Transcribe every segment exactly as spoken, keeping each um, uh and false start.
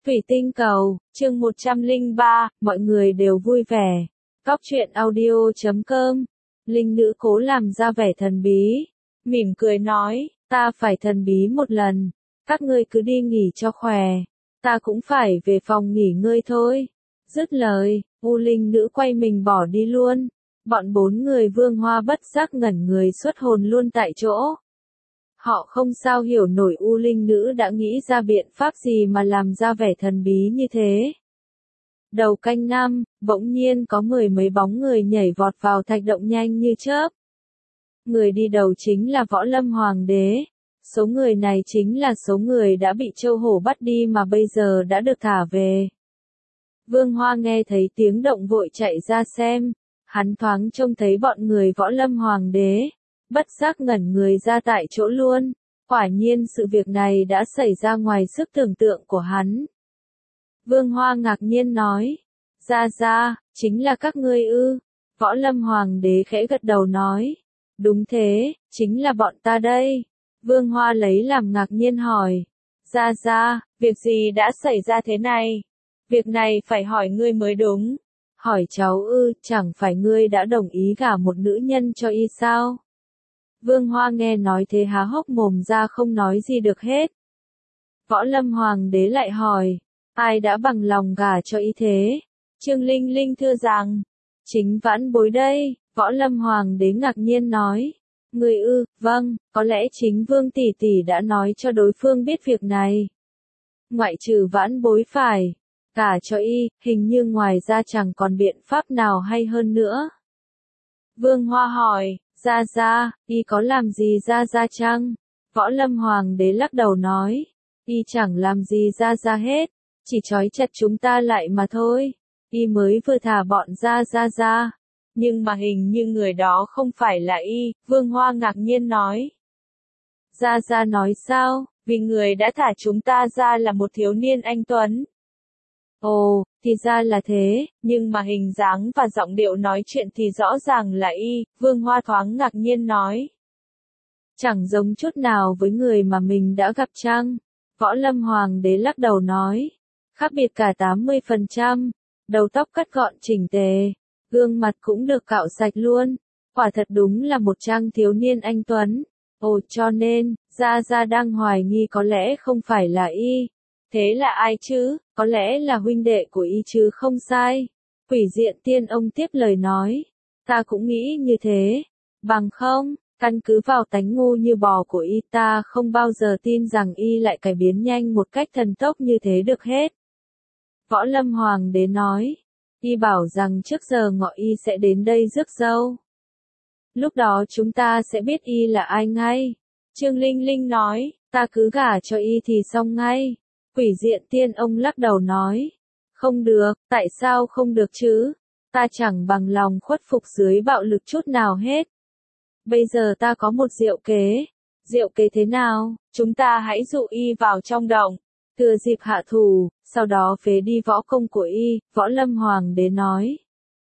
Thủy tinh cầu, chương một trăm lẻ ba, mọi người đều vui vẻ. Cóc truyện audio chấm com. Linh nữ cố làm ra vẻ thần bí, mỉm cười nói, ta phải thần bí một lần, các ngươi cứ đi nghỉ cho khỏe, ta cũng phải về phòng nghỉ ngơi thôi. Dứt lời, U Linh nữ quay mình bỏ đi luôn. Bọn bốn người Vương Hoa bất giác ngẩn người xuất hồn luôn tại chỗ. Họ không sao hiểu nổi U Linh nữ đã nghĩ ra biện pháp gì mà làm ra vẻ thần bí như thế. Đầu canh năm, bỗng nhiên có mười mấy bóng người nhảy vọt vào thạch động nhanh như chớp. Người đi đầu chính là Võ Lâm Hoàng đế. Số người này chính là số người đã bị Châu Hổ bắt đi mà bây giờ đã được thả về. Vương Hoa nghe thấy tiếng động vội chạy ra xem. Hắn thoáng trông thấy bọn người Võ Lâm Hoàng đế, bất giác ngẩn người ra tại chỗ luôn. Quả nhiên sự việc này đã xảy ra ngoài sức tưởng tượng của hắn. Vương Hoa ngạc nhiên nói, ra ra, chính là các ngươi ư? Võ Lâm Hoàng đế khẽ gật đầu nói, đúng thế, chính là bọn ta đây. Vương Hoa lấy làm ngạc nhiên hỏi, ra ra, việc gì đã xảy ra thế này? Việc này phải hỏi ngươi mới đúng. Hỏi cháu ư, chẳng phải ngươi đã đồng ý gả một nữ nhân cho y sao? Vương Hoa nghe nói thế há hốc mồm ra không nói gì được hết. Võ Lâm Hoàng đế lại hỏi, ai đã bằng lòng gả cho y thế? Trương Linh Linh thưa rằng, chính Vãn Bối đây. Võ Lâm Hoàng đế ngạc nhiên nói, người ư, vâng, có lẽ chính Vương tỷ tỷ đã nói cho đối phương biết việc này. Ngoại trừ Vãn Bối phải gả cho y, hình như ngoài ra chẳng còn biện pháp nào hay hơn nữa. Vương Hoa hỏi, ra ra, y có làm gì ra ra chăng? Võ Lâm Hoàng đế lắc đầu nói, y chẳng làm gì ra ra hết, chỉ trói chặt chúng ta lại mà thôi. Y mới vừa thả bọn ra ra ra. Nhưng mà hình như người đó không phải là y. Vương Hoa ngạc nhiên nói. Ra ra nói sao? Vì người đã thả chúng ta ra là một thiếu niên anh tuấn. Ồ, thì ra là thế, nhưng mà hình dáng và giọng điệu nói chuyện thì rõ ràng là y. Vương Hoa thoáng ngạc nhiên nói. Chẳng giống chút nào với người mà mình đã gặp chăng? Võ Lâm Hoàng đế lắc đầu nói. Khác biệt cả tám mươi phần trăm. Đầu tóc cắt gọn chỉnh tề, gương mặt cũng được cạo sạch luôn. Quả thật đúng là một trang thiếu niên anh tuấn. Ồ, cho nên, Gia Gia đang hoài nghi có lẽ không phải là y. Thế là ai chứ? Có lẽ là huynh đệ của y chứ không sai. Quỷ Diện Tiên ông tiếp lời nói. Ta cũng nghĩ như thế. Bằng không, căn cứ vào tánh ngu như bò của y ta không bao giờ tin rằng y lại cải biến nhanh một cách thần tốc như thế được hết. Võ Lâm Hoàng đế nói, y bảo rằng trước giờ ngọ y sẽ đến đây rước dâu. Lúc đó chúng ta sẽ biết y là ai ngay. Trương Linh Linh nói, ta cứ gả cho y thì xong ngay. Quỷ Diện Tiên ông lắc đầu nói, không được, tại sao không được chứ? Ta chẳng bằng lòng khuất phục dưới bạo lực chút nào hết. Bây giờ ta có một diệu kế. Diệu kế thế nào? Chúng ta hãy dụ y vào trong động, thừa dịp hạ thủ, sau đó phế đi võ công của y. Võ Lâm Hoàng đế nói.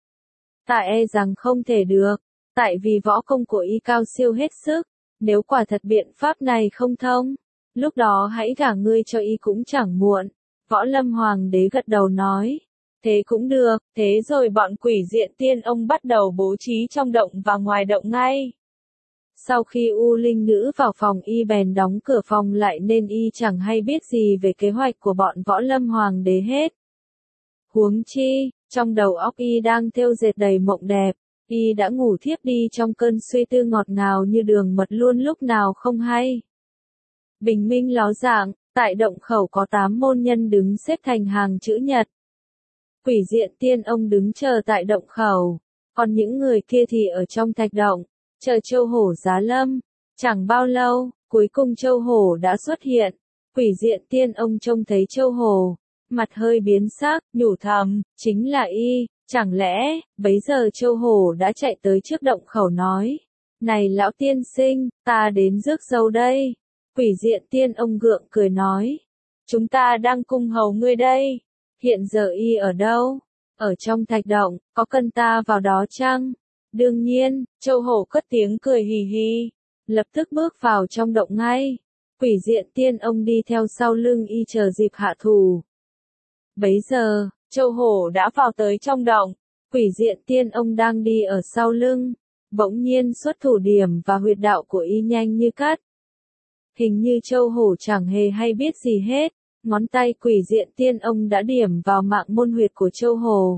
Ta e rằng không thể được, tại vì võ công của y cao siêu hết sức. Nếu quả thật biện pháp này không thông, lúc đó hãy gả ngươi cho y cũng chẳng muộn. Võ Lâm Hoàng đế gật đầu nói. Thế cũng được. Thế rồi bọn Quỷ Diện Tiên ông bắt đầu bố trí trong động và ngoài động ngay. Sau khi U Linh nữ vào phòng y bèn đóng cửa phòng lại nên y chẳng hay biết gì về kế hoạch của bọn Võ Lâm Hoàng đế hết. Huống chi, trong đầu óc y đang thêu dệt đầy mộng đẹp, y đã ngủ thiếp đi trong cơn suy tư ngọt ngào như đường mật luôn lúc nào không hay. Bình minh ló dạng, tại động khẩu có tám môn nhân đứng xếp thành hàng chữ nhật. Quỷ Diện Tiên ông đứng chờ tại động khẩu, còn những người kia thì ở trong thạch động, chờ Châu Hổ giá lâm. Chẳng bao lâu, cuối cùng Châu Hổ đã xuất hiện. Quỷ Diện Tiên ông trông thấy Châu Hổ, mặt hơi biến sắc, nhủ thầm, chính là y. Chẳng lẽ, bấy giờ Châu Hổ đã chạy tới trước động khẩu nói, này lão tiên sinh, ta đến rước dâu đây. Quỷ Diện Tiên ông gượng cười nói, chúng ta đang cung hầu ngươi đây. Hiện giờ y ở đâu? Ở trong thạch động, có cần ta vào đó chăng? Đương nhiên. Châu Hổ cất tiếng cười hì hì, lập tức bước vào trong động ngay. Quỷ Diện Tiên ông đi theo sau lưng y chờ dịp hạ thủ. Bấy giờ, Châu Hổ đã vào tới trong động, Quỷ Diện Tiên ông đang đi ở sau lưng, bỗng nhiên xuất thủ điểm và huyệt đạo của y nhanh như cắt. Hình như Châu Hổ chẳng hề hay biết gì hết, ngón tay Quỷ Diện Tiên ông đã điểm vào mạng môn huyệt của Châu Hổ.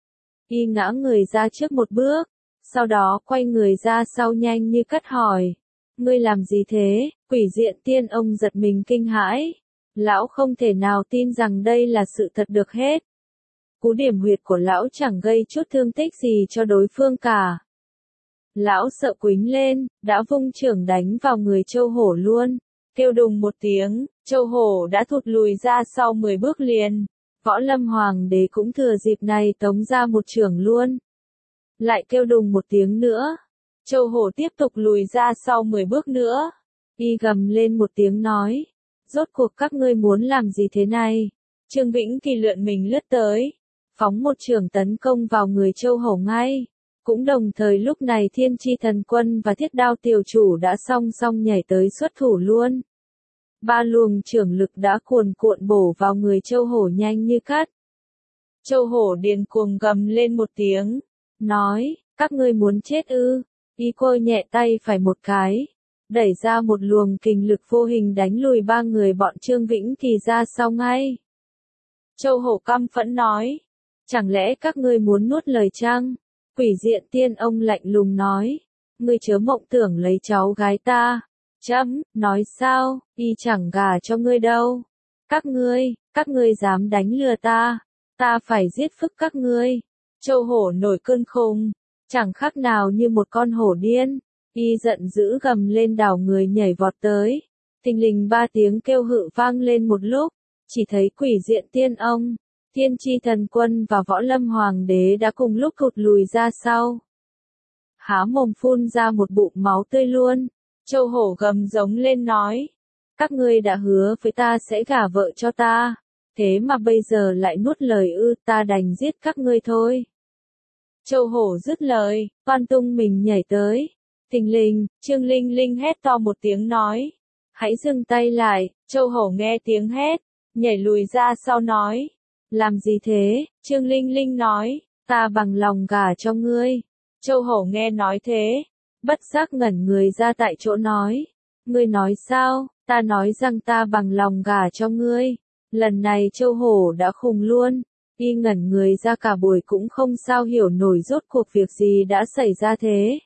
Y ngã người ra trước một bước, sau đó quay người ra sau nhanh như cắt hỏi, ngươi làm gì thế? Quỷ Diện Tiên ông giật mình kinh hãi, lão không thể nào tin rằng đây là sự thật được hết. Cú điểm huyệt của lão chẳng gây chút thương tích gì cho đối phương cả. Lão sợ quýnh lên, đã vung chưởng đánh vào người Châu Hổ luôn. Kêu đùng một tiếng, Châu Hổ đã thụt lùi ra sau mười bước liền. Võ Lâm Hoàng đế cũng thừa dịp này tống ra một chưởng luôn. Lại kêu đùng một tiếng nữa. Châu Hổ tiếp tục lùi ra sau mười bước nữa. Y gầm lên một tiếng nói. Rốt cuộc các ngươi muốn làm gì thế này? Trương Vĩnh Kỳ lượn mình lướt tới. Phóng một chưởng tấn công vào người Châu Hổ ngay. Cũng đồng thời lúc này Thiên Chi Thần Quân và Thiết Đao Tiểu Chủ đã song song nhảy tới xuất thủ luôn. Ba luồng chưởng lực đã cuồn cuộn bổ vào người Châu Hổ nhanh như cắt. Châu Hổ điên cuồng gầm lên một tiếng, nói, các ngươi muốn chết ư? Y côi nhẹ tay phải một cái, đẩy ra một luồng kình lực vô hình đánh lùi ba người bọn Trương Vĩnh Kỳ ra sau ngay. Châu Hổ căm phẫn nói, chẳng lẽ các ngươi muốn nuốt lời chăng? Quỷ Diện Tiên ông lạnh lùng nói, ngươi chớ mộng tưởng lấy cháu gái ta. Chấm, nói sao, y chẳng gả cho ngươi đâu. Các ngươi, các ngươi dám đánh lừa ta, ta phải giết phức các ngươi. Châu Hổ nổi cơn khùng, chẳng khác nào như một con hổ điên. Y giận dữ gầm lên đảo người nhảy vọt tới. Thình lình ba tiếng kêu hự vang lên một lúc, chỉ thấy Quỷ Diện Tiên ông, Thiên Chi Thần Quân và Võ Lâm Hoàng đế đã cùng lúc thụt lùi ra sau. Há mồm phun ra một bụng máu tươi luôn. Châu Hổ gầm giống lên nói, các ngươi đã hứa với ta sẽ gả vợ cho ta, thế mà bây giờ lại nuốt lời ư, ta đành giết các ngươi thôi. Châu Hổ dứt lời, toan tung mình nhảy tới. Thình lình, Trương Linh Linh hét to một tiếng nói, hãy dừng tay lại. Châu Hổ nghe tiếng hét, nhảy lùi ra sau nói, làm gì thế? Trương Linh Linh nói, ta bằng lòng gả cho ngươi. Châu Hổ nghe nói thế, bất giác ngẩn người ra tại chỗ nói, ngươi nói sao? Ta nói rằng ta bằng lòng gả cho ngươi. Lần này Châu Hổ đã khùng luôn, y ngẩn người ra cả buổi cũng không sao hiểu nổi rốt cuộc việc gì đã xảy ra thế.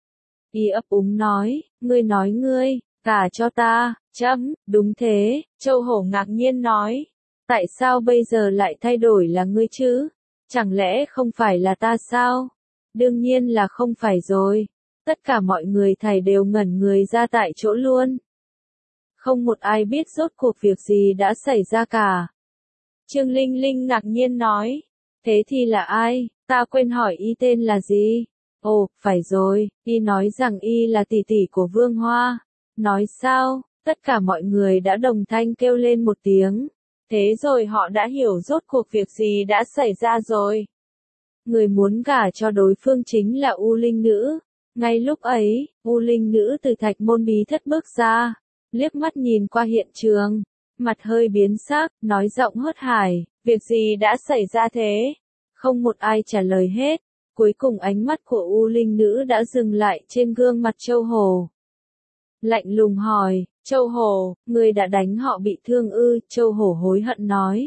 Y ấp úng nói, ngươi nói ngươi, gả cho ta, chấm, đúng thế. Châu Hổ ngạc nhiên nói, tại sao bây giờ lại thay đổi là ngươi chứ? Chẳng lẽ không phải là ta sao? Đương nhiên là không phải rồi. Tất cả mọi người thầy đều ngẩn người ra tại chỗ luôn. Không một ai biết rốt cuộc việc gì đã xảy ra cả. Trương Linh Linh ngạc nhiên nói, thế thì là ai? Ta quên hỏi y tên là gì? Ồ, phải rồi, y nói rằng y là tỷ tỷ của Vương Hoa. Nói sao? Tất cả mọi người đã đồng thanh kêu lên một tiếng. Thế rồi họ đã hiểu rốt cuộc việc gì đã xảy ra rồi. Người muốn gả cho đối phương chính là U Linh Nữ. Ngay lúc ấy, U Linh Nữ từ Thạch Môn Bí Thất bước ra, liếc mắt nhìn qua hiện trường, mặt hơi biến sắc, nói giọng hớt hải, việc gì đã xảy ra thế? Không một ai trả lời hết. Cuối cùng ánh mắt của U Linh Nữ đã dừng lại trên gương mặt Châu Hổ. Lạnh lùng hỏi, Châu Hổ, ngươi đã đánh họ bị thương ư? Châu Hổ hối hận nói.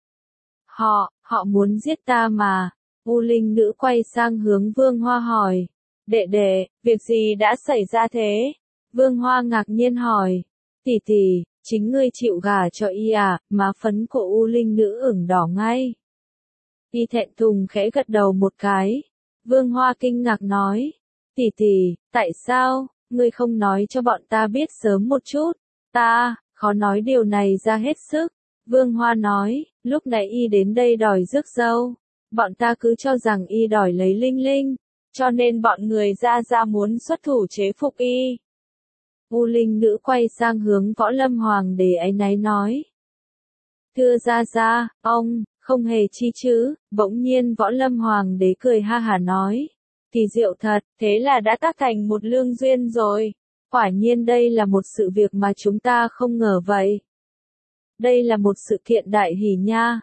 Họ, họ muốn giết ta mà. U Linh Nữ quay sang hướng Vương Hoa hỏi. Đệ đệ, việc gì đã xảy ra thế? Vương Hoa ngạc nhiên hỏi. Tỷ tỷ, chính ngươi chịu gả cho y à? Má phấn của U Linh Nữ ửng đỏ ngay. Y thẹn thùng khẽ gật đầu một cái. Vương Hoa kinh ngạc nói. Tỷ tỷ, tại sao? Ngươi không nói cho bọn ta biết sớm một chút. Ta, khó nói điều này ra hết sức. Vương Hoa nói, lúc nãy y đến đây đòi rước dâu. Bọn ta cứ cho rằng y đòi lấy Linh Linh. Cho nên bọn người ra ra muốn xuất thủ chế phục y. U Linh Nữ quay sang hướng Võ Lâm Hoàng đế áy náy nói. Thưa ra ra, ông, không hề chi chứ. Bỗng nhiên Võ Lâm Hoàng đế cười ha hả nói. Thì diệu thật, thế là đã tác thành một lương duyên rồi. Quả nhiên đây là một sự việc mà chúng ta không ngờ vậy. Đây là một sự kiện đại hỷ nha.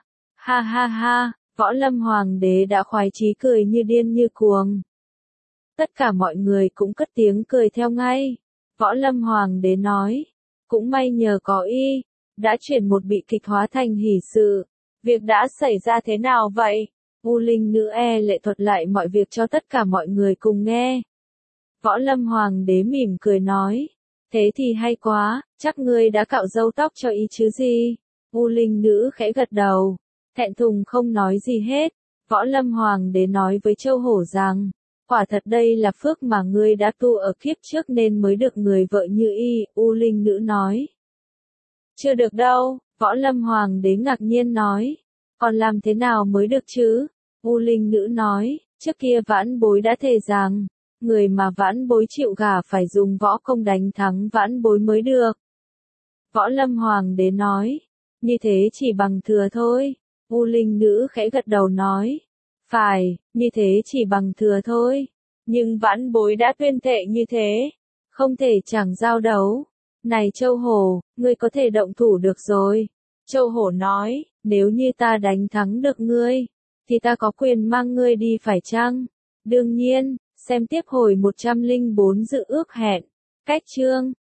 Ha ha ha, Võ Lâm Hoàng đế đã khoái chí cười như điên như cuồng. Tất cả mọi người cũng cất tiếng cười theo ngay. Võ Lâm Hoàng đế nói, cũng may nhờ có y, đã chuyển một bi kịch hóa thành hỷ sự. Việc đã xảy ra thế nào vậy? U Linh nữ e lệ thuật lại mọi việc cho tất cả mọi người cùng nghe. Võ Lâm Hoàng đế mỉm cười nói, thế thì hay quá, chắc ngươi đã cạo râu tóc cho y chứ gì? U Linh nữ khẽ gật đầu, thẹn thùng không nói gì hết. Võ Lâm Hoàng đế nói với Châu Hổ rằng, quả thật đây là phước mà ngươi đã tu ở kiếp trước nên mới được người vợ như y. U Linh nữ nói, chưa được đâu. Võ Lâm Hoàng đế ngạc nhiên nói, còn làm thế nào mới được chứ? U Linh nữ nói, trước kia vãn bối đã thề rằng, người mà vãn bối chịu gả phải dùng võ công đánh thắng vãn bối mới được. Võ Lâm Hoàng đế nói, như thế chỉ bằng thừa thôi. U Linh nữ khẽ gật đầu nói, phải, như thế chỉ bằng thừa thôi. Nhưng vãn bối đã tuyên thệ như thế, không thể chẳng giao đấu. Này Châu Hổ, ngươi có thể động thủ được rồi. Châu Hổ nói, nếu như ta đánh thắng được ngươi, thì ta có quyền mang ngươi đi phải chăng? Đương nhiên, xem tiếp hồi một trăm lẻ bốn dự ước hẹn. Cách chương